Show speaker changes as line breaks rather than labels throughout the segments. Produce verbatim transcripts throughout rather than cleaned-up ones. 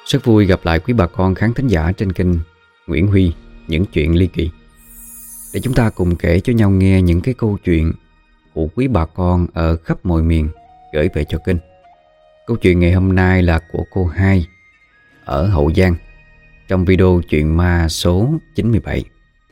Rất vui gặp lại quý bà con khán thính giả trên kênh Nguyễn Huy Những Chuyện Ly Kỳ, để chúng ta cùng kể cho nhau nghe những cái câu chuyện của quý bà con ở khắp mọi miền gửi về cho kênh. Câu chuyện ngày hôm nay là của cô Hai ở Hậu Giang, trong video chuyện ma số chín mươi bảy.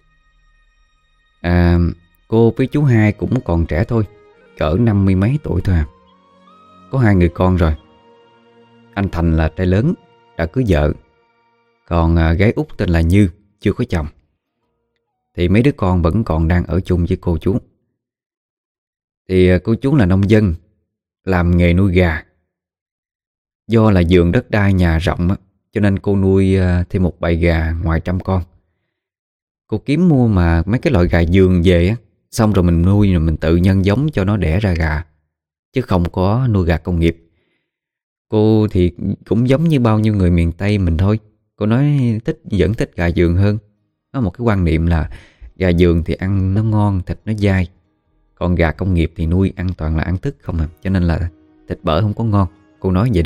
à, Cô với chú Hai cũng còn trẻ thôi, cỡ năm mươi mấy tuổi thôi à. Có hai người con rồi. Anh Thành là trai lớn, đã cưới vợ. Còn à, gái út tên là Như, chưa có chồng. Thì mấy đứa con vẫn còn đang ở chung với cô chú. Thì à, cô chú là nông dân, làm nghề nuôi gà. Do là vườn đất đai nhà rộng á, cho nên cô nuôi à, thêm một bầy gà ngoài trăm con. Cô kiếm mua mà mấy cái loại gà vườn về á, xong rồi mình nuôi rồi mình tự nhân giống cho nó đẻ ra gà, chứ không có nuôi gà công nghiệp. Cô thì cũng giống như bao nhiêu người miền Tây mình thôi. Cô nói thích vẫn thích gà vườn hơn. Có một cái quan niệm là gà vườn thì ăn nó ngon, thịt nó dai. Còn gà công nghiệp thì nuôi ăn toàn là ăn thức không à, cho nên là thịt bở không có ngon. Cô nói vậy đó.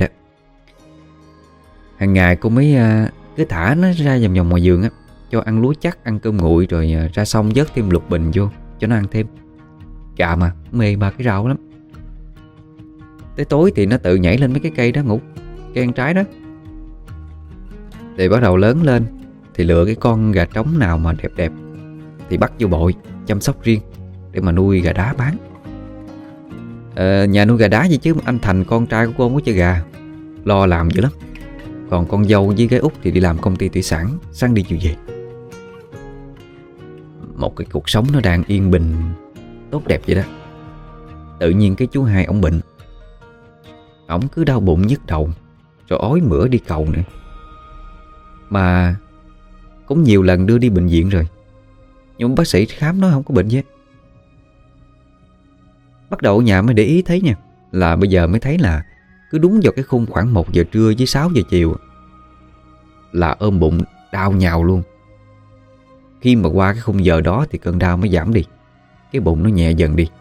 Hàng ngày cô mới cứ thả nó ra vòng vòng ngoài vườn á, cho ăn lúa chắc, ăn cơm nguội, rồi ra xong vớt thêm lục bình vô cho nó ăn thêm. Gà mà mê ba cái rau lắm. Tới tối thì nó tự nhảy lên mấy cái cây đó ngủ, cây ăn trái đó. Thì bắt đầu lớn lên thì lựa cái con gà trống nào mà đẹp đẹp thì bắt vô bội, chăm sóc riêng để mà nuôi gà đá bán. ờ, Nhà nuôi gà đá gì chứ anh Thành con trai của cô không có chơi gà, lo làm dữ lắm. Còn con dâu với gái út thì đi làm công ty thủy sản, sáng đi chiều về. Một cái cuộc sống nó đang yên bình, tốt đẹp vậy đó. Tự nhiên cái chú Hai ổng bệnh. Ổng cứ đau bụng nhức đầu, rồi ói mửa đi cầu nữa. Mà cũng nhiều lần đưa đi bệnh viện rồi, nhưng bác sĩ khám nói không có bệnh gì hết. Bắt đầu ở nhà mới để ý thấy nha, là bây giờ mới thấy là cứ đúng vào cái khung khoảng một giờ trưa với sáu giờ chiều là ôm bụng đau nhào luôn. Khi mà qua cái khung giờ đó thì cơn đau mới giảm đi, cái bụng nó nhẹ dần đi.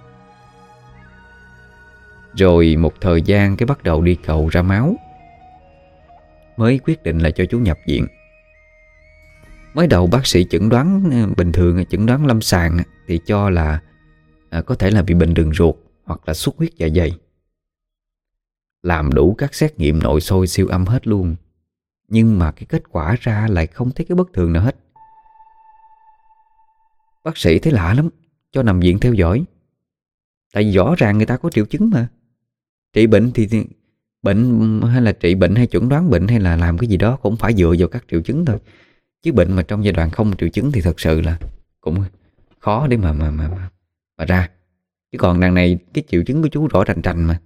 Rồi một thời gian cái bắt đầu đi cầu ra máu, mới quyết định là cho chú nhập viện. Mới đầu bác sĩ chẩn đoán bình thường, chẩn đoán lâm sàng thì cho là à, có thể là bị bệnh đường ruột hoặc là xuất huyết dạ dày. Làm đủ các xét nghiệm nội soi siêu âm hết luôn, nhưng mà cái kết quả ra lại không thấy cái bất thường nào hết. Bác sĩ thấy lạ lắm, cho nằm viện theo dõi. Tại vì rõ ràng người ta có triệu chứng mà. Trị bệnh thì, thì bệnh hay là trị bệnh hay chẩn đoán bệnh hay là làm cái gì đó cũng phải dựa vào các triệu chứng thôi. Chứ bệnh mà trong giai đoạn không triệu chứng thì thật sự là cũng khó để mà mà mà mà, mà ra. Chứ còn đằng này cái triệu chứng của chú rõ rành rành mà.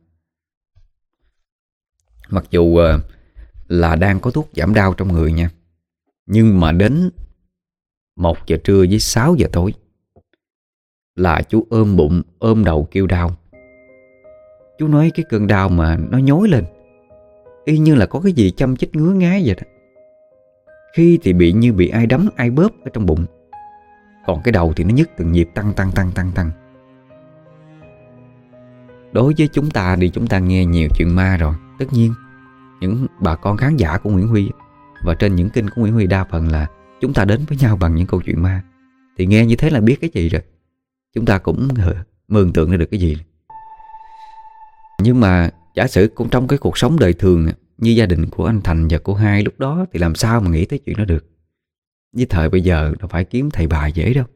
Mặc dù uh, là đang có thuốc giảm đau trong người nha, nhưng mà đến một giờ trưa với sáu giờ tối là chú ôm bụng, ôm đầu kêu đau. Chú nói cái cơn đau mà nó nhói lên, y như là có cái gì châm chích ngứa ngáy vậy đó. Khi thì bị như bị ai đấm, ai bóp ở trong bụng. Còn cái đầu thì nó nhức từng nhịp tăng tăng tăng tăng tăng. Đối với chúng ta thì chúng ta nghe nhiều chuyện ma rồi. Tất nhiên những bà con khán giả của Nguyễn Huy và trên những kênh của Nguyễn Huy đa phần là chúng ta đến với nhau bằng những câu chuyện ma. Thì nghe như thế là biết cái gì rồi. Chúng ta cũng mường tượng ra được cái gì. Nhưng mà giả sử cũng trong cái cuộc sống đời thường như gia đình của anh Thành và cô Hai lúc đó thì làm sao mà nghĩ tới chuyện đó được. Với thời bây giờ đâu phải kiếm thầy bà dễ đâu.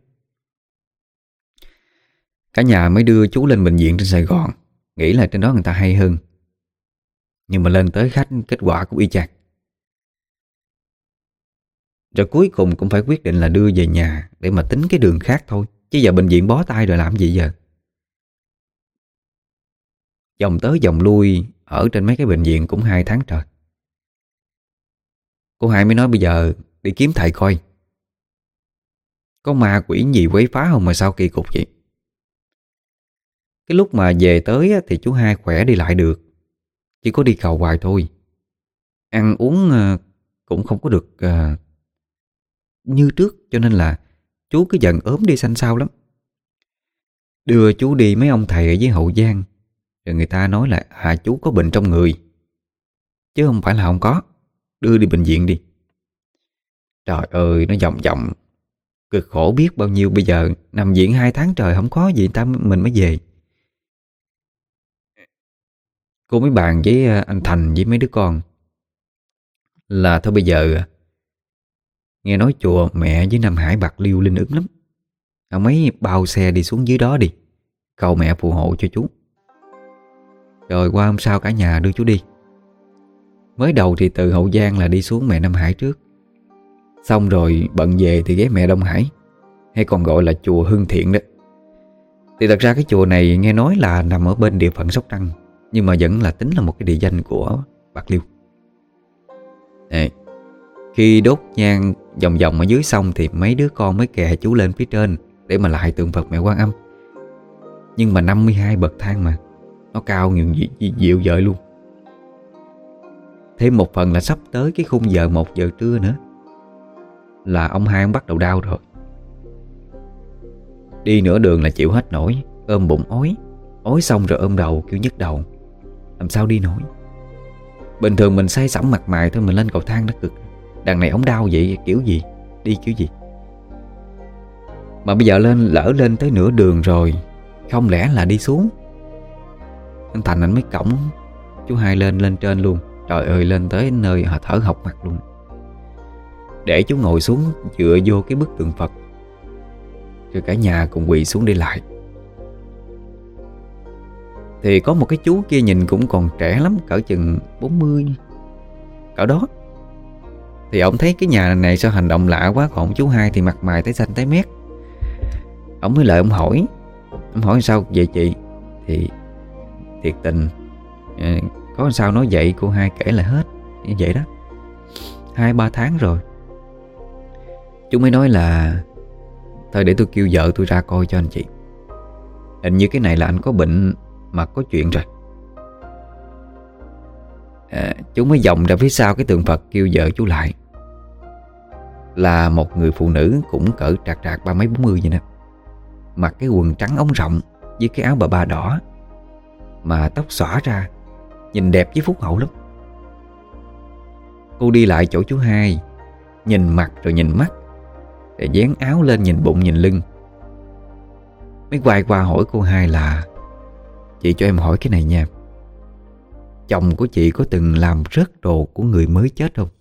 Cả nhà mới đưa chú lên bệnh viện trên Sài Gòn, nghĩ là trên đó người ta hay hơn. Nhưng mà lên tới khách kết quả cũng y chang. Rồi cuối cùng cũng phải quyết định là đưa về nhà để mà tính cái đường khác thôi. Chứ giờ bệnh viện bó tay rồi làm gì giờ. Vòng tới vòng lui ở trên mấy cái bệnh viện cũng hai tháng trời. Cô Hai mới nói bây giờ đi kiếm thầy coi có ma quỷ gì quấy phá không mà sao kỳ cục vậy. Cái lúc mà về tới thì chú Hai khỏe đi lại được, chỉ có đi cầu hoài thôi. Ăn uống cũng không có được như trước, cho nên là chú cứ dần ốm đi xanh xao lắm. Đưa chú đi mấy ông thầy ở dưới Hậu Giang, rồi người ta nói là à chú có bệnh trong người, chứ không phải là không có. đưa đi bệnh viện đi. Trời ơi, nó vòng vòng cực khổ biết bao nhiêu. Bây giờ nằm viện hai tháng trời không có gì ta mình mới về. Cô mới bàn với anh Thành với mấy đứa con là thôi bây giờ nghe nói chùa mẹ với Nam Hải Bạc Liêu linh ứng lắm, ông ấy bao xe đi xuống dưới đó đi, cầu mẹ phù hộ cho chú. Rồi qua hôm sau cả nhà đưa chú đi. Mới đầu thì từ Hậu Giang là đi xuống mẹ Nam Hải trước, xong rồi bận về thì ghé mẹ Đông Hải, hay còn gọi là chùa Hưng Thiện đó. Thì thật ra cái chùa này nghe nói là nằm ở bên địa phận Sóc Trăng, nhưng mà vẫn là tính là một cái địa danh của Bạc Liêu. Này, khi đốt nhang vòng vòng ở dưới xong thì mấy đứa con mới kè chú lên phía trên để mà lại tượng Phật mẹ Quan Âm. Nhưng mà năm mươi hai bậc thang mà, nó cao nhiều dịu dợi luôn. Thêm một phần là sắp tới cái khung giờ một giờ trưa nữa là ông hai ông bắt đầu đau rồi. Đi nửa đường là chịu hết nổi, ôm bụng ói. Ói xong rồi ôm đầu kiểu nhức đầu, làm sao đi nổi. Bình thường mình say sẩm mặt mày thôi, mình lên cầu thang nó cực. Đằng này ổng đau vậy kiểu gì, đi kiểu gì. Mà bây giờ lên lỡ lên tới nửa đường rồi, không lẽ là đi xuống. Anh Thành anh mới cõng chú hai lên lên trên luôn. Trời ơi, lên tới nơi họ thở hộc mặt luôn, để chú ngồi xuống dựa vô cái bức tượng Phật, rồi cả nhà cùng quỳ xuống đi lại. Thì có một cái chú kia nhìn cũng còn trẻ lắm, cỡ chừng bốn mươi cỡ đó. Thì ông thấy cái nhà này sao hành động lạ quá. Còn chú hai thì mặt mày tái xanh tái mét. Ông mới lại ông hỏi Ông hỏi sao vậy chị. Thì thiệt tình có sao nói vậy. Cô hai kể lại hết như vậy đó. Hai ba tháng rồi. Chú mới nói là thôi để tôi kêu vợ tôi ra coi cho anh chị. Hình như cái này là anh có bệnh mà có chuyện rồi. à, Chú mới vòng ra phía sau cái tượng Phật kêu vợ chú lại. Là một người phụ nữ cũng cỡ trạc trạc ba mấy bốn mươi vậy nè, mặc cái quần trắng ống rộng với cái áo bà ba đỏ, mà tóc xõa ra, nhìn đẹp với phúc hậu lắm. Cô đi lại chỗ chú hai, nhìn mặt rồi nhìn mắt, rồi dán áo lên nhìn bụng nhìn lưng. Mới quay qua hỏi cô hai là: chị cho em hỏi cái này nha, chồng của chị có từng làm rớt đồ của người mới chết không?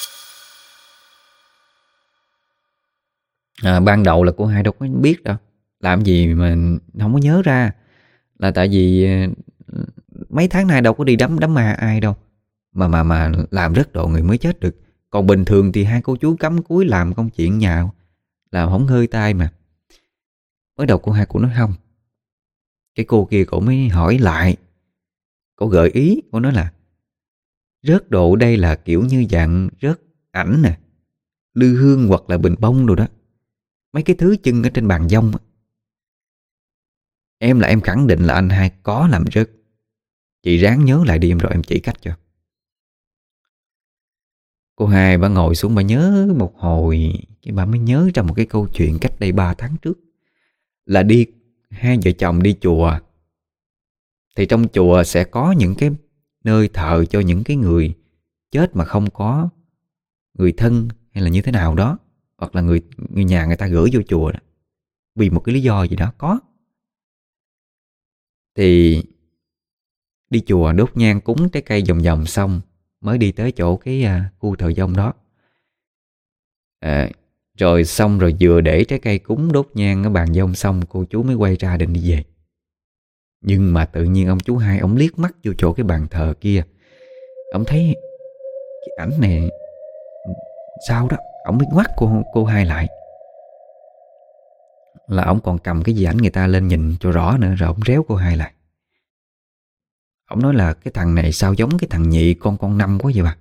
À, ban đầu là cô hai đâu có biết đâu, làm gì mà không có nhớ ra. Là tại vì mấy tháng nay đâu có đi đám đám ma ai đâu Mà mà mà làm rớt đồ người mới chết được. Còn bình thường thì hai cô chú cắm cúi làm công chuyện nhà, làm không hơi tay mà. Mới đầu cô hai cô nói không. Cái cô kia cổ mới hỏi lại. Cô gợi ý, cô nói là rớt đồ đây là kiểu như dạng rớt ảnh nè, lư hương hoặc là bình bông đồ đó, mấy cái thứ chân ở trên bàn dông. Em là em khẳng định là anh hai có làm rớt. Chị ráng nhớ lại đi em, rồi em chỉ cách cho. Cô hai bà ngồi xuống bà nhớ một hồi, cái bà mới nhớ ra một cái câu chuyện cách đây ba tháng trước. Là đi hai vợ chồng đi chùa. Thì trong chùa sẽ có những cái nơi thờ cho những cái người chết mà không có người thân hay là như thế nào đó, hoặc là người người nhà người ta gửi vô chùa đó, vì một cái lý do gì đó có. Thì đi chùa đốt nhang cúng trái cây vòng vòng xong mới đi tới chỗ cái uh, khu thờ dông đó. à, Rồi xong rồi vừa để trái cây cúng đốt nhang ở bàn dông xong, cô chú mới quay ra định đi về. Nhưng mà tự nhiên ông chú hai ông liếc mắt vô chỗ cái bàn thờ kia. Ông thấy cái ảnh này sao đó. Ông mới ngoắt cô, cô hai lại. Là ông còn cầm cái gì ảnh người ta lên nhìn cho rõ nữa. Rồi ông réo cô hai lại. Ông nói là cái thằng này sao giống cái thằng nhị con con năm quá vậy bà.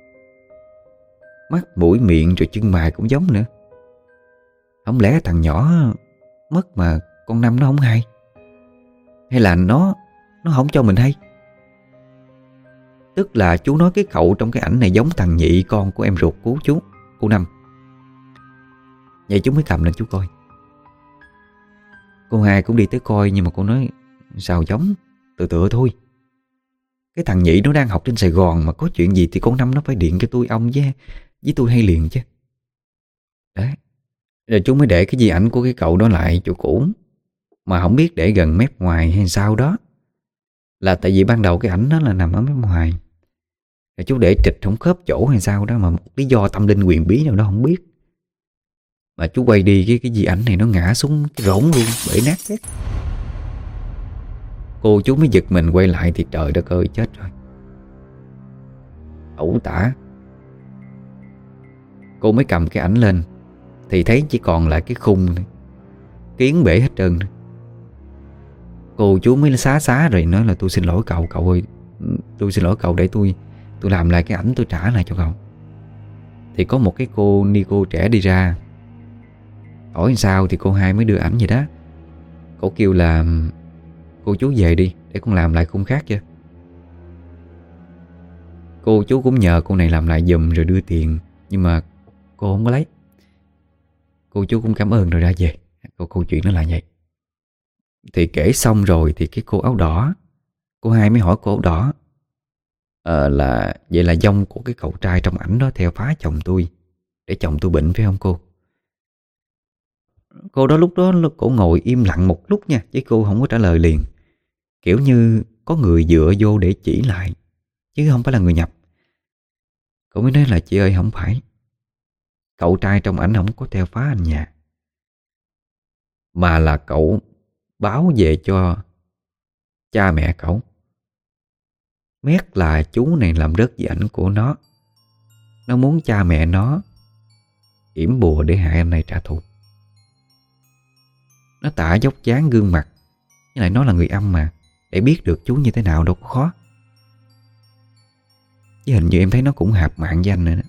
Mắt mũi miệng rồi chân mày cũng giống nữa. Không lẽ thằng nhỏ mất mà con năm nó không hay, hay là nó Nó không cho mình hay. Tức là chú nói cái cậu trong cái ảnh này giống thằng nhị con của em ruột của chú, cô Năm. Vậy chú mới cầm lên chú coi. Cô hai cũng đi tới coi, nhưng mà cô nói sao giống, tự tựa thôi. Cái thằng Nhị nó đang học trên Sài Gòn, mà có chuyện gì thì con Năm nó phải điện cho tôi, ông với với tôi hay liền chứ. Đấy. Rồi chú mới để cái di ảnh của cái cậu đó lại chỗ cũ, mà không biết để gần mép ngoài hay sao đó. Là tại vì ban đầu cái ảnh đó là nằm ở mép ngoài, rồi chú để trịch không khớp chỗ hay sao đó, mà một lý do tâm linh huyền bí nào đó không biết. Mà chú quay đi cái cái di ảnh này nó ngã xuống cái rỗng luôn, bể nát hết. Cô chú mới giật mình quay lại thì trời đất ơi, chết rồi, ẩu tả. Cô mới cầm cái ảnh lên thì thấy chỉ còn lại cái khung này, kiến bể hết trơn. Cô chú mới xá xá rồi nói là tôi xin lỗi cậu, cậu ơi, tôi xin lỗi cậu, để tôi tôi làm lại cái ảnh, tôi trả lại cho cậu. Thì có một cái cô ni cô trẻ đi ra hỏi sao, thì cô hai mới đưa ảnh vậy đó. Cô kêu là cô chú về đi để con làm lại khung khác chứ. Cô chú cũng nhờ cô này làm lại giùm rồi đưa tiền, nhưng mà cô không có lấy. Cô chú cũng cảm ơn rồi ra về. Câu, câu chuyện nó là vậy. Thì kể xong rồi thì cái cô áo đỏ, cô hai mới hỏi cô áo đỏ ờ, là vậy là dông của cái cậu trai trong ảnh đó theo phá chồng tôi, để chồng tôi bệnh phải không cô? Cô đó lúc đó cổ ngồi im lặng một lúc nha, chứ cô không có trả lời liền. Kiểu như có người dựa vô để chỉ lại, chứ không phải là người nhập. Cô mới nói là chị ơi, không phải, cậu trai trong ảnh không có theo phá anh nhà, mà là cậu báo về cho cha mẹ cậu. Mét là chú này làm rớt di ảnh của nó. Nó muốn cha mẹ nó yểm bùa để hại anh này trả thù. Nó tả dốc dáng gương mặt, với lại nó là người âm mà, để biết được chú như thế nào đâu có khó. Chứ hình như em thấy nó cũng hạp mạng với anh nữa đó.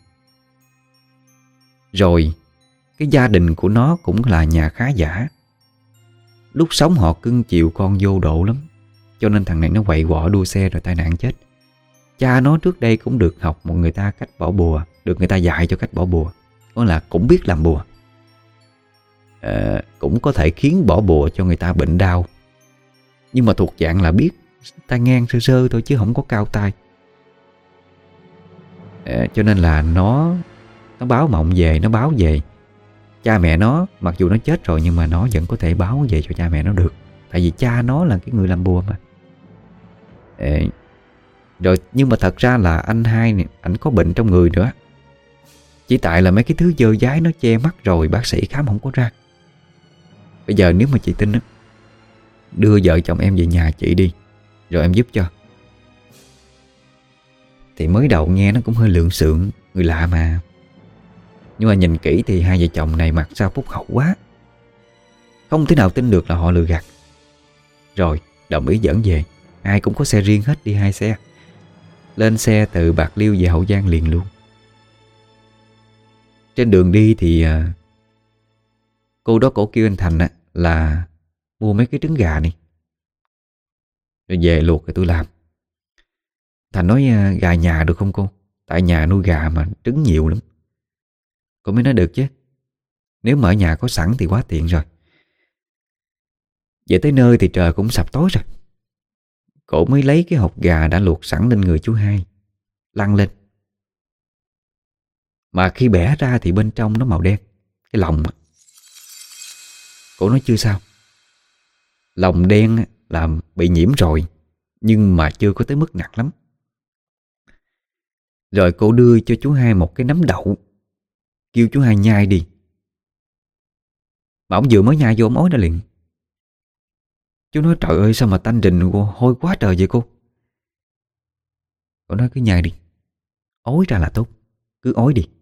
Rồi cái gia đình của nó cũng là nhà khá giả. Lúc sống họ cưng chiều con vô độ lắm, cho nên thằng này nó quậy quọ đua xe rồi tai nạn chết. Cha nó trước đây cũng được học một người ta cách bỏ bùa, được người ta dạy cho cách bỏ bùa. Đó là cũng biết làm bùa, à, cũng có thể khiến bỏ bùa cho người ta bệnh đau, nhưng mà thuộc dạng là biết tai ngang sơ sơ thôi, chứ không có cao tay. à, Cho nên là nó Nó báo mộng về, nó báo về cha mẹ nó. Mặc dù nó chết rồi nhưng mà nó vẫn có thể báo về cho cha mẹ nó được, tại vì cha nó là cái người làm bùa mà. à, Rồi nhưng mà thật ra là anh hai này, ảnh có bệnh trong người nữa. Chỉ tại là mấy cái thứ dơ dái nó che mắt rồi, bác sĩ khám không có ra. Bây giờ nếu mà chị tin á, đưa vợ chồng em về nhà chị đi, rồi em giúp cho. Thì mới đầu nghe nó cũng hơi lượng xượng, người lạ mà. Nhưng mà nhìn kỹ thì hai vợ chồng này mặt sao phúc hậu quá, không thể nào tin được là họ lừa gạt. Rồi đồng ý dẫn về. Ai cũng có xe riêng hết, đi hai xe. Lên xe từ Bạc Liêu về Hậu Giang liền luôn. Trên đường đi thì à, cô đó cổ kêu anh Thành á, là mua mấy cái trứng gà này rồi về luộc rồi tôi làm. Thành nói à, gà nhà được không cô? Tại nhà nuôi gà mà trứng nhiều lắm. Cô mới nói được chứ, nếu mà ở nhà có sẵn thì quá tiện rồi. Về tới nơi thì trời cũng sập tối rồi. Cổ mới lấy cái hột gà đã luộc sẵn lên người chú hai, lăn lên. Mà khi bẻ ra thì bên trong nó màu đen, cái lòng. Cổ nói chưa sao, lòng đen là bị nhiễm rồi, nhưng mà chưa có tới mức nặng lắm. Rồi cô đưa cho chú hai một cái nắm đậu, kêu chú hai nhai đi. Mà ông vừa mới nhai vô ông ói ra liền. Chú nói trời ơi, sao mà tanh rình hôi quá trời vậy cô? Cô nói cứ nhai đi, ói ra là tốt, cứ ói đi.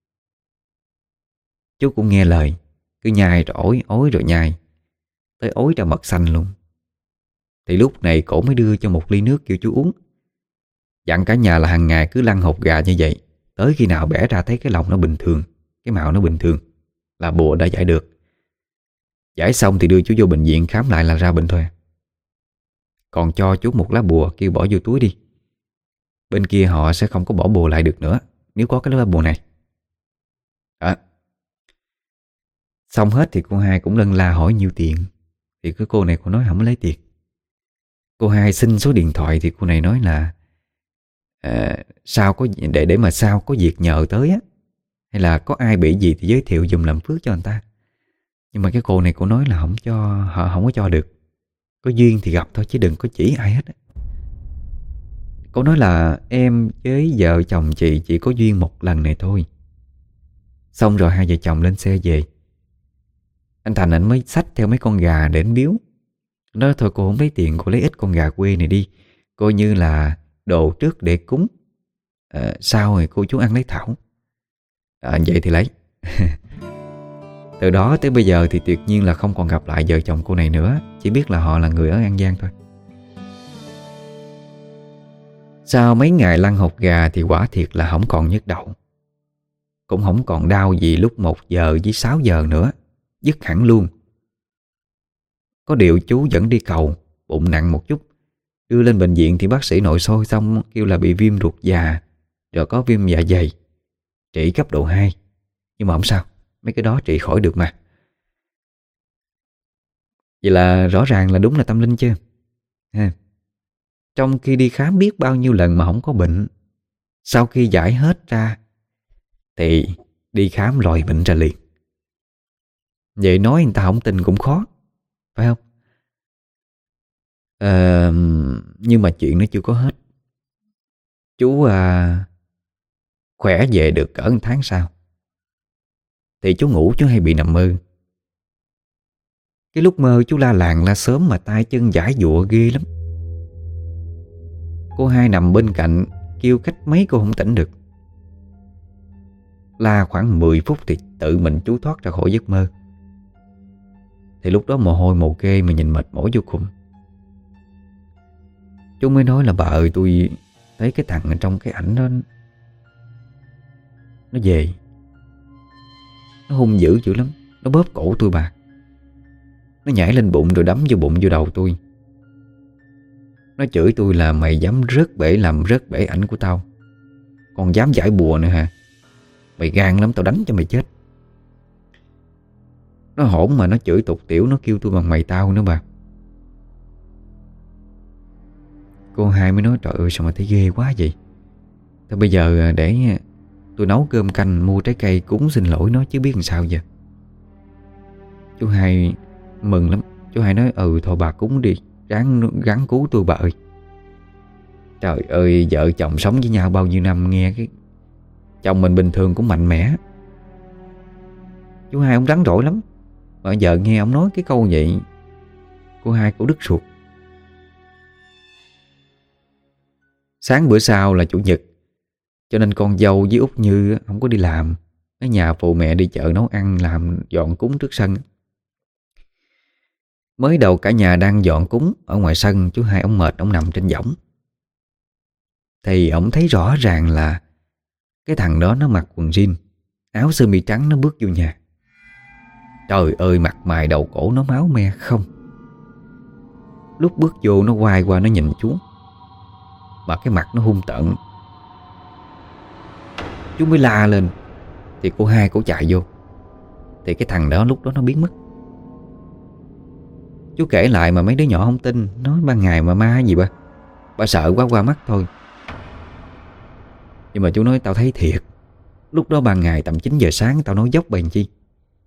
Chú cũng nghe lời, cứ nhai rồi ói, ói rồi nhai, tới ói ra mật xanh luôn. Thì lúc này cổ mới đưa cho một ly nước kêu chú uống. Dặn cả nhà là hàng ngày cứ lăn hột gà như vậy, tới khi nào bẻ ra thấy cái lòng nó bình thường, cái màu nó bình thường, là bùa đã giải được. Giải xong thì đưa chú vô bệnh viện khám lại là ra bệnh thôi. Còn cho chú một lá bùa kêu bỏ vô túi đi. Bên kia họ sẽ không có bỏ bùa lại được nữa, nếu có cái lá bùa này. Đó. Xong hết thì cô hai cũng lân la hỏi nhiêu tiền. Thì cái cô này cô nói không lấy tiền. Cô hai xin số điện thoại thì cô này nói là à, Sao có để để mà sao có việc nhờ tới á, hay là có ai bị gì thì giới thiệu giùm làm phước cho người ta. Nhưng mà cái cô này cô nói là không cho, họ không có cho được. Có duyên thì gặp thôi chứ đừng có chỉ ai hết á. Cô nói là em với vợ chồng chị chỉ có duyên một lần này thôi. Xong rồi hai vợ chồng lên xe về. Anh Thành anh mới xách theo mấy con gà để anh biếu. Nói thôi cô không lấy tiền, cô lấy ít con gà quê này đi, coi như là đồ trước để cúng, à, sau rồi cô chú ăn lấy thảo. À, vậy thì lấy. Từ đó tới bây giờ thì tuyệt nhiên là không còn gặp lại vợ chồng cô này nữa. Chỉ biết là họ là người ở An Giang thôi. Sau mấy ngày lăn hột gà thì quả thiệt là không còn nhức đầu, cũng không còn đau gì lúc một giờ với sáu giờ nữa. Dứt hẳn luôn. Có điều chú vẫn đi cầu, bụng nặng một chút. Đưa lên bệnh viện thì bác sĩ nội soi xong kêu là bị viêm ruột già, rồi có viêm dạ dày, trị cấp độ hai. Nhưng mà không sao, mấy cái đó trị khỏi được mà. Vậy là rõ ràng là đúng là tâm linh chứ ha. Trong khi đi khám biết bao nhiêu lần mà không có bệnh, sau khi giải hết ra thì đi khám lòi bệnh ra liền. Vậy nói người ta không tin cũng khó, phải không? Ờ, nhưng mà chuyện nó chưa có hết. Chú à, khỏe về được cỡ một tháng sau thì chú ngủ chú hay bị nằm mơ. Cái lúc mơ chú la làng la sớm mà tay chân giãy giụa ghê lắm. Cô hai nằm bên cạnh kêu cách mấy cô không tỉnh được. La khoảng mười phút thì tự mình chú thoát ra khỏi giấc mơ. Thì lúc đó mồ hôi mồ kê mà nhìn mệt mỏi vô cùng. Chú mới nói là bà ơi, tôi thấy cái thằng ở trong cái ảnh đó nó về. Nó hung dữ dữ lắm. Nó bóp cổ tôi bà. Nó nhảy lên bụng rồi đấm vô bụng vô đầu tôi. Nó chửi tôi là mày dám rớt bể làm rớt bể ảnh của tao, còn dám giải bùa nữa hả? Mày gan lắm, tao đánh cho mày chết. Nó hỗn mà nó chửi tục tiểu, nó kêu tôi bằng mày tao nữa bà. Cô hai mới nói trời ơi sao mà thấy ghê quá vậy. Thôi bây giờ để tôi nấu cơm canh, mua trái cây cúng xin lỗi nó chứ biết làm sao giờ. Chú hai mừng lắm. Chú hai nói ừ thôi bà cúng đi, ráng gắng cứu tôi bà ơi. Trời ơi, vợ chồng sống với nhau bao nhiêu năm, nghe cái chồng mình bình thường cũng mạnh mẽ. Chú hai ông rắn rỏi lắm. Mà giờ nghe ông nói cái câu vậy, cô hai cũng đứt ruột. Sáng bữa sau là chủ nhật, cho nên con dâu với Út Như không có đi làm, ở nhà phụ mẹ đi chợ nấu ăn, làm dọn cúng trước sân. Mới đầu cả nhà đang dọn cúng ở ngoài sân, chú hai ông mệt, ông nằm trên võng. Thì ông thấy rõ ràng là cái thằng đó nó mặc quần jean, áo sơ mi trắng, nó bước vô nhà. Trời ơi, mặt mày đầu cổ nó máu me không. Lúc bước vô nó quay qua nó nhìn chú, mà cái mặt nó hung tợn. Chú mới la lên thì cô hai cổ chạy vô. Thì cái thằng đó lúc đó nó biến mất. Chú kể lại mà mấy đứa nhỏ không tin, nói ban ngày mà ma gì ba, ba sợ quá qua mắt thôi. Nhưng mà chú nói tao thấy thiệt. Lúc đó ban ngày tầm chín giờ sáng tao nói dốc bền chi.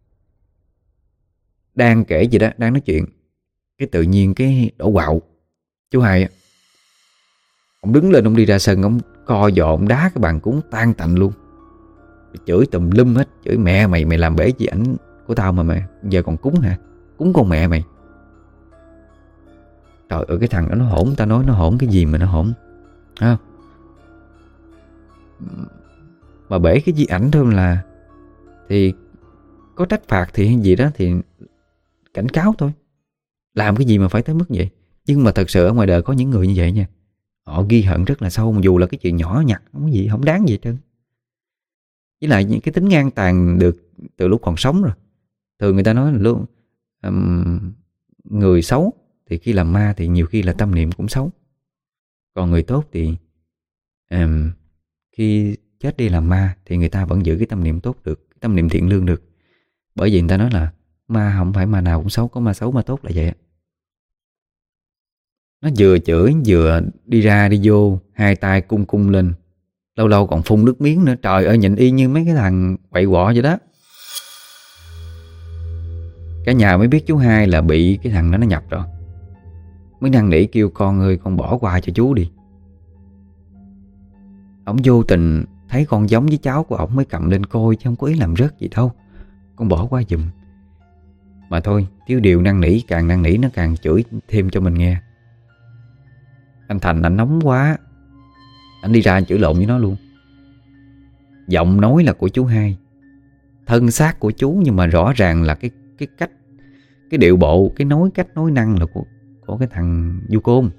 Đang kể gì đó, đang nói chuyện, cái tự nhiên cái đổ quạo. Chú hai ông đứng lên, ông đi ra sân, ông co giò, ông đá cái bàn cúng tan tành luôn. Chửi tùm lum hết. Chửi mẹ mày, mày làm bể gì ảnh của tao mà mày giờ còn cúng hả? Cúng con mẹ mày. Trời ơi, cái thằng đó nó hỗn. Tao nói nó hỗn cái gì mà nó hỗn à, mà bể cái di ảnh thôi là thì có trách phạt thì hay gì đó thì cảnh cáo thôi. Làm cái gì mà phải tới mức vậy. Nhưng mà thật sự ở ngoài đời có những người như vậy nha, họ ghi hận rất là sâu, mà dù là cái chuyện nhỏ nhặt, không có gì, không đáng gì hết trơn. Với lại những cái tính ngang tàn được từ lúc còn sống rồi. Thường người ta nói là luôn um, người xấu thì khi làm ma thì nhiều khi là tâm niệm cũng xấu. Còn người tốt thì um, khi chết đi làm ma thì người ta vẫn giữ cái tâm niệm tốt được, cái tâm niệm thiện lương được. Bởi vì người ta nói là ma không phải ma nào cũng xấu, có ma xấu ma tốt là vậy. Nó vừa chửi vừa đi ra đi vô, hai tay cung cung lên, lâu lâu còn phun nước miếng nữa. Trời ơi, nhìn y như mấy cái thằng quậy quọ vậy đó. Cả nhà mới biết chú hai là bị cái thằng đó nó nhập rồi, mới năn nỉ kêu con ơi con bỏ qua cho chú đi. Ổng vô tình thấy con giống với cháu của ổng mới cầm lên coi, chứ không có ý làm rớt gì đâu. Con bỏ qua giùm. Mà thôi, thiếu điều năn nỉ, càng năn nỉ nó càng chửi thêm cho mình nghe. Anh Thành anh nóng quá, anh đi ra anh chửi lộn với nó luôn. Giọng nói là của chú hai, thân xác của chú, nhưng mà rõ ràng là cái cái cách, cái điệu bộ, cái nói cách nói năng là của, của cái thằng Du Côn.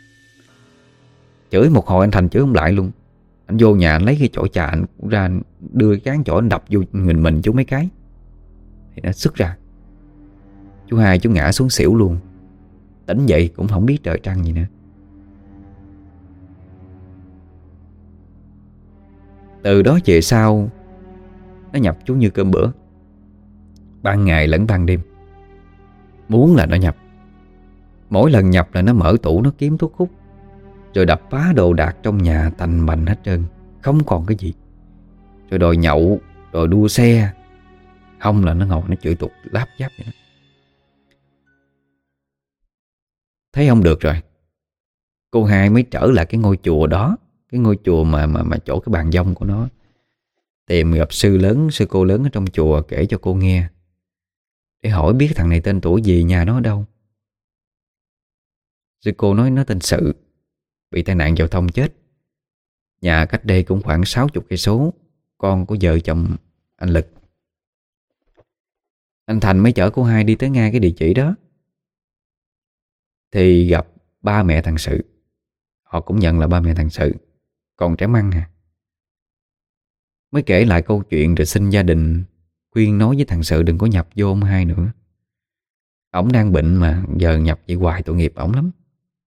Chửi một hồi anh Thành chửi không lại luôn. Anh vô nhà anh lấy cái chổi trà, anh ra đưa cái cán chổi anh đập vô người mình chú mấy cái thì nó sức ra. Chú hai chú ngã xuống xỉu luôn. Tỉnh dậy cũng không biết trời trăng gì nữa. Từ đó về sau nó nhập chú như cơm bữa, ban ngày lẫn ban đêm. Muốn là nó nhập. Mỗi lần nhập là nó mở tủ nó kiếm thuốc hút, rồi đập phá đồ đạc trong nhà tành bành hết trơn, không còn cái gì. Rồi đòi nhậu, rồi đua xe. Không là nó ngồi nó chửi tục láp giáp vậy đó. Thấy không được rồi, cô hai mới trở lại cái ngôi chùa đó, cái ngôi chùa mà mà mà chỗ cái bàn dông của nó, tìm gặp sư lớn, sư cô lớn ở trong chùa kể cho cô nghe, để hỏi biết thằng này tên tuổi gì, nhà nó ở đâu. Sư cô nói nó tên Sự, bị tai nạn giao thông chết, nhà cách đây cũng khoảng sáu chục cây số, con của vợ chồng anh Lực. Anh Thành mới chở cô hai đi tới ngay cái địa chỉ đó, thì gặp ba mẹ thằng Sự. Họ cũng nhận là ba mẹ thằng Sự, còn trẻ măng à. Mới kể lại câu chuyện rồi xin gia đình khuyên nói với thằng Sự đừng có nhập vô ông hai nữa. Ổng đang bệnh mà giờ nhập vậy hoài tội nghiệp ổng lắm.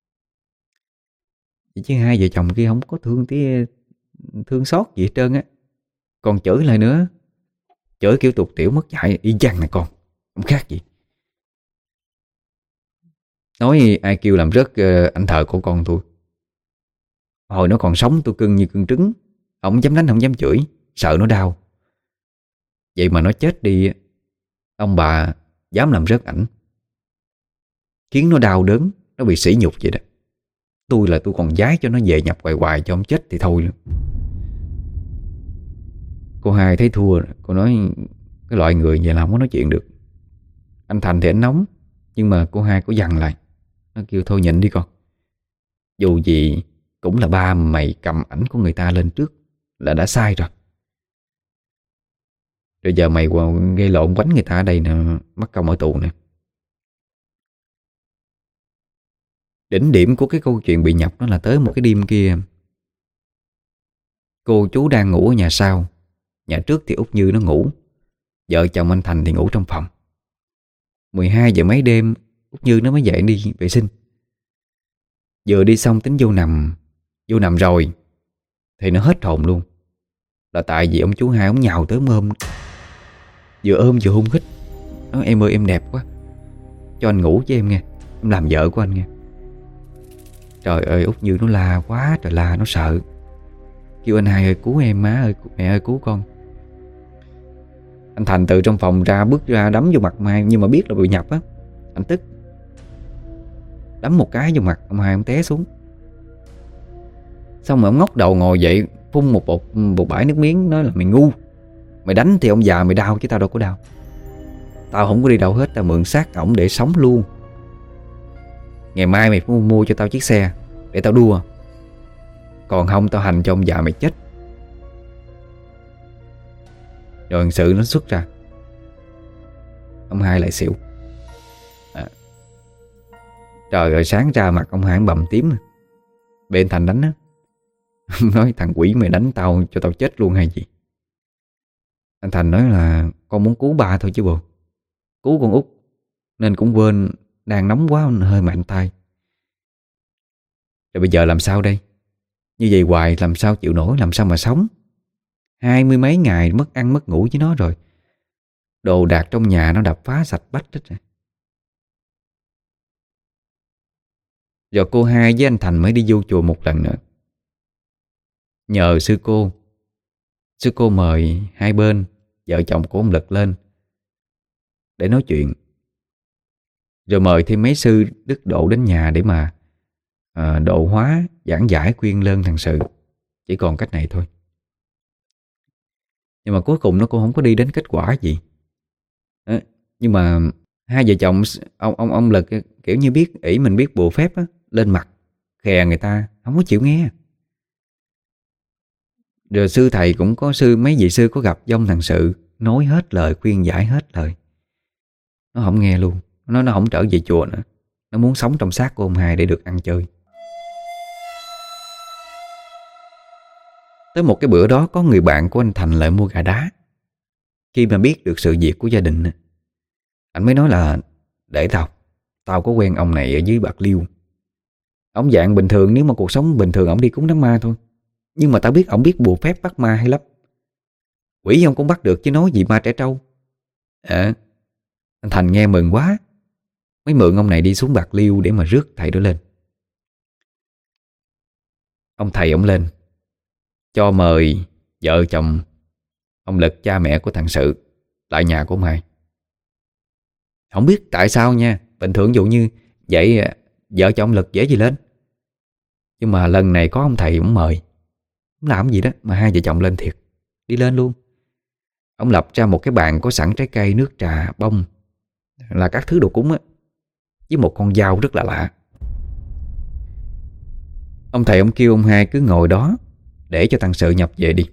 Vậy chứ hai vợ chồng kia không có thương tí thương xót gì hết trơn á. Còn chửi lại nữa, chửi kiểu tục tiểu mất dạy y chang này con, không khác gì. Nói ai kêu làm rớt uh, anh thợ của con tôi. Hồi nó còn sống tôi cưng như cưng trứng, không dám đánh không dám chửi, sợ nó đau. Vậy mà nó chết đi, ông bà dám làm rớt ảnh, khiến nó đau đớn, nó bị sỉ nhục vậy đó. Tôi là tôi còn giái cho nó về nhập hoài hoài cho ông chết thì thôi luôn. Cô hai thấy thua, cô nói cái loại người vậy là không có nói chuyện được. Anh Thành thì anh nóng, nhưng mà cô hai có dằn lại. Nó kêu thôi nhịn đi con, dù gì cũng là ba mày cầm ảnh của người ta lên trước là đã sai rồi. Rồi giờ mày gây lộn quánh người ta ở đây nè, mắc công ở tù nè. Đỉnh điểm của cái câu chuyện bị nhập đó là tới một cái đêm kia, cô chú đang ngủ ở nhà sau. Nhà trước thì Út Như nó ngủ, vợ chồng anh Thành thì ngủ trong phòng. mười hai giờ mấy đêm Út Như nó mới dậy đi vệ sinh. Vừa đi xong tính vô nằm, vô nằm rồi thì nó hết hồn luôn. Là tại vì ông chú hai ông nhào tới ôm, vừa ôm vừa hung hít. Nói em ơi em đẹp quá, cho anh ngủ với em nghe, em làm vợ của anh nghe. Trời ơi Út Như nó la quá trời la, nó sợ, kêu anh hai ơi cứu em, má ơi mẹ ơi cứu con. Anh Thành từ trong phòng ra, bước ra đấm vô mặt Mai, nhưng mà biết là bị nhập á, anh tức đấm một cái vô mặt ông hai, ông té xuống. Xong rồi ông ngóc đầu ngồi dậy, phun một bột một bãi nước miếng, nói là mày ngu, mày đánh thì ông già mày đau chứ tao đâu có đau. Tao không có đi đâu hết, tao mượn xác ổng để sống luôn. Ngày mai mày phải mua cho tao chiếc xe để tao đua, còn không tao hành cho ông già mày chết. Rồi hình sự nó xuất ra, ông hai lại xỉu à. Trời ơi sáng ra mặt ông hai bầm tím, bên Thành đánh á. Nói thằng quỷ mày đánh tao cho tao chết luôn hay gì. Anh Thành nói là con muốn cứu ba thôi chứ bộ, cứu con Út nên cũng quên, đang nóng quá hơi mạnh tay. Rồi bây giờ làm sao đây? Như vậy hoài làm sao chịu nổi, làm sao mà sống. Hai mươi mấy ngày mất ăn mất ngủ với nó rồi, đồ đạc trong nhà nó đập phá sạch bách hết rồi. Rồi cô hai với anh Thành mới đi vô chùa một lần nữa. Nhờ sư cô Sư cô mời hai bên vợ chồng của ông Lực lên để nói chuyện. Rồi mời thêm mấy sư đức độ đến nhà để mà à, độ hóa, giảng giải, khuyên lơn thằng Sự. Chỉ còn cách này thôi. Nhưng mà cuối cùng nó cũng không có đi đến kết quả gì. Đó. Nhưng mà hai vợ chồng ông ông ông Lực kiểu như biết ỷ mình biết bùa phép á, lên mặt khè người ta không có chịu nghe. Rồi sư thầy cũng có sư mấy vị sư có gặp dông thằng Sự, nói hết lời, khuyên giải hết lời. Nó không nghe luôn. Nó nó không trở về chùa nữa. Nó muốn sống trong xác của ông hai để được ăn chơi. Tới một cái bữa đó, có người bạn của anh Thành lại mua gà đá. Khi mà biết được sự việc của gia đình, anh mới nói là để tao Tao có quen ông này ở dưới Bạc Liêu. Ông dạng bình thường, nếu mà cuộc sống bình thường ông đi cúng đám ma thôi. Nhưng mà tao biết ông biết bùa phép bắt ma hay lắm. Quỷ ông cũng bắt được chứ nói gì ma trẻ trâu. À, anh Thành nghe mừng quá, mới mượn ông này đi xuống Bạc Liêu để mà rước thầy đó lên. Ông thầy ông lên cho mời vợ chồng ông Lực, cha mẹ của thằng Sự lại nhà của ông hai. Không biết tại sao nha. Bình thường dụ như vậy vợ chồng ông Lực dễ gì lên. Nhưng mà lần này có ông thầy ông mời. Ông làm gì đó mà hai vợ chồng lên thiệt. Đi lên luôn. Ông lập ra một cái bàn có sẵn trái cây, nước trà, bông, là các thứ đồ cúng á, với một con dao rất là lạ. Ông thầy ông kêu ông hai cứ ngồi đó để cho thằng Sự nhập về đi.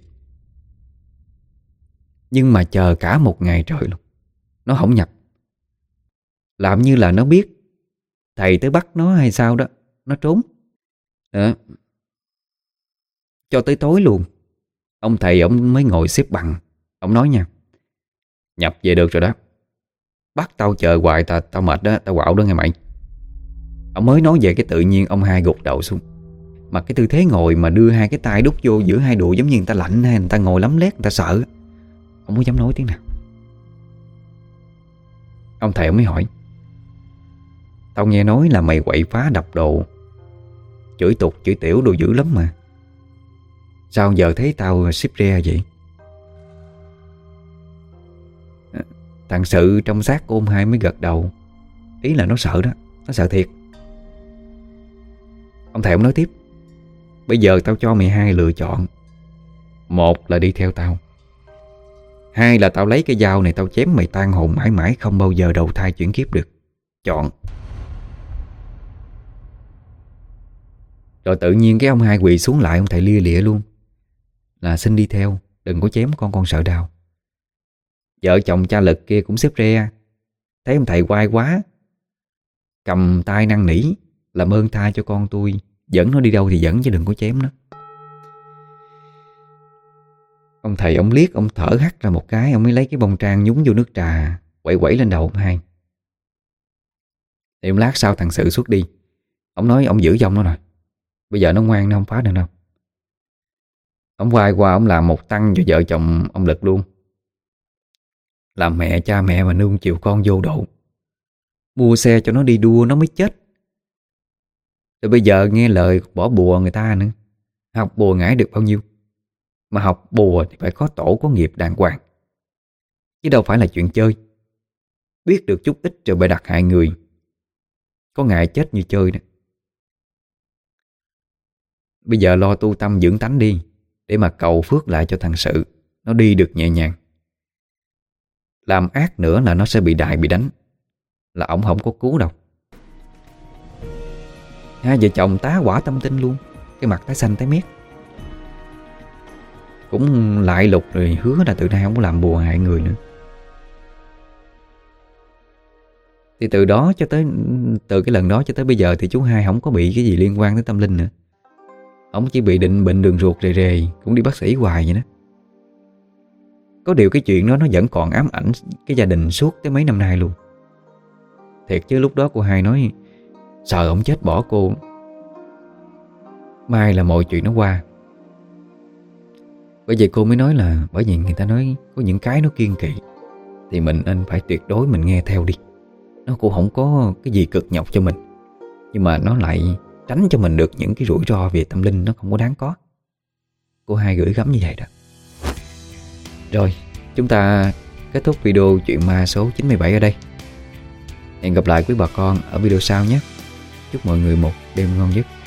Nhưng mà chờ cả một ngày trời luôn, nó không nhập. Làm như là nó biết thầy tới bắt nó hay sao đó. Nó trốn đó. Cho tới tối luôn, ông thầy ông mới ngồi xếp bằng. Ông nói nha: nhập về được rồi đó. Bắt tao chờ hoài tao, tao mệt đó. Tao quạo đó nghe mày. Ông mới nói về cái tự nhiên ông hai gục đầu xuống. Mà cái tư thế ngồi mà đưa hai cái tay đút vô giữa hai đùi, giống như người ta lạnh hay người ta ngồi lắm lét, người ta sợ. Ông không dám nói tiếng nào. Ông thầy ông mới hỏi: tao nghe nói là mày quậy phá đập đồ, chửi tục chửi tiểu đồ dữ lắm mà. Sao giờ thấy tao xếp re vậy? Thằng Sự trong xác của ông hai mới gật đầu. Ý là nó sợ đó. Nó sợ thiệt. Ông thầy ông nói tiếp: bây giờ tao cho mày hai lựa chọn. Một là đi theo tao, hai là tao lấy cái dao này tao chém mày tan hồn mãi mãi, không bao giờ đầu thai chuyển kiếp được. Chọn. Rồi tự nhiên cái ông hai quỳ xuống lại. Ông thầy lia lịa luôn là xin đi theo, đừng có chém con, con sợ đau. Vợ chồng cha Lực kia cũng xếp re. Thấy ông thầy quay quá, cầm tay năn nỉ: làm ơn tha cho con tôi, dẫn nó đi đâu thì dẫn chứ đừng có chém nó. Ông thầy ông liếc, ông thở hắt ra một cái. Ông mới lấy cái bông trang nhúng vô nước trà, quẩy quẩy lên đầu ông hai. Thì lát sau thằng Sự xuất đi. Ông nói ông giữ dông nó rồi, bây giờ nó ngoan, nó không phá được đâu. Ông quay qua ông làm một tăng cho vợ chồng ông Lực luôn. Làm mẹ cha mẹ mà nương chiều con vô độ, mua xe cho nó đi đua nó mới chết. Rồi bây giờ nghe lời bỏ bùa người ta nữa. Học bùa ngải được bao nhiêu. Mà học bùa thì phải có tổ có nghiệp đàng hoàng, chứ đâu phải là chuyện chơi. Biết được chút ít rồi bày đặt hại người, có ngại chết như chơi đó. Bây giờ lo tu tâm dưỡng tánh đi, để mà cầu phước lại cho thằng Sự, nó đi được nhẹ nhàng. Làm ác nữa là nó sẽ bị đại bị đánh, là ổng không có cứu đâu. Hai vợ chồng tá quả tâm tinh luôn. Cái mặt tái xanh tái mét. Cũng lại lục rồi hứa là từ nay không có làm bùa hại người nữa. Thì từ đó cho tới Từ cái lần đó cho tới bây giờ thì chú hai không có bị cái gì liên quan tới tâm linh nữa. Ông chỉ bị định bệnh đường ruột rề rề, cũng đi bác sĩ hoài vậy đó. Có điều cái chuyện đó nó vẫn còn ám ảnh cái gia đình suốt tới mấy năm nay luôn. Thiệt chứ lúc đó cô hai nói sợ ông chết bỏ cô. Mai là mọi chuyện nó qua. Bởi vậy cô mới nói là bởi vì người ta nói có những cái nó kiêng kỵ thì mình nên phải tuyệt đối mình nghe theo đi. Nó cũng không có cái gì cực nhọc cho mình, nhưng mà nó lại tránh cho mình được những cái rủi ro về tâm linh nó không có đáng có. Cô hai gửi gắm như vậy đó. Rồi, chúng ta kết thúc video chuyện ma số chín mươi bảy ở đây. Hẹn gặp lại quý bà con ở video sau nhé. Chúc mọi người một đêm ngon giấc.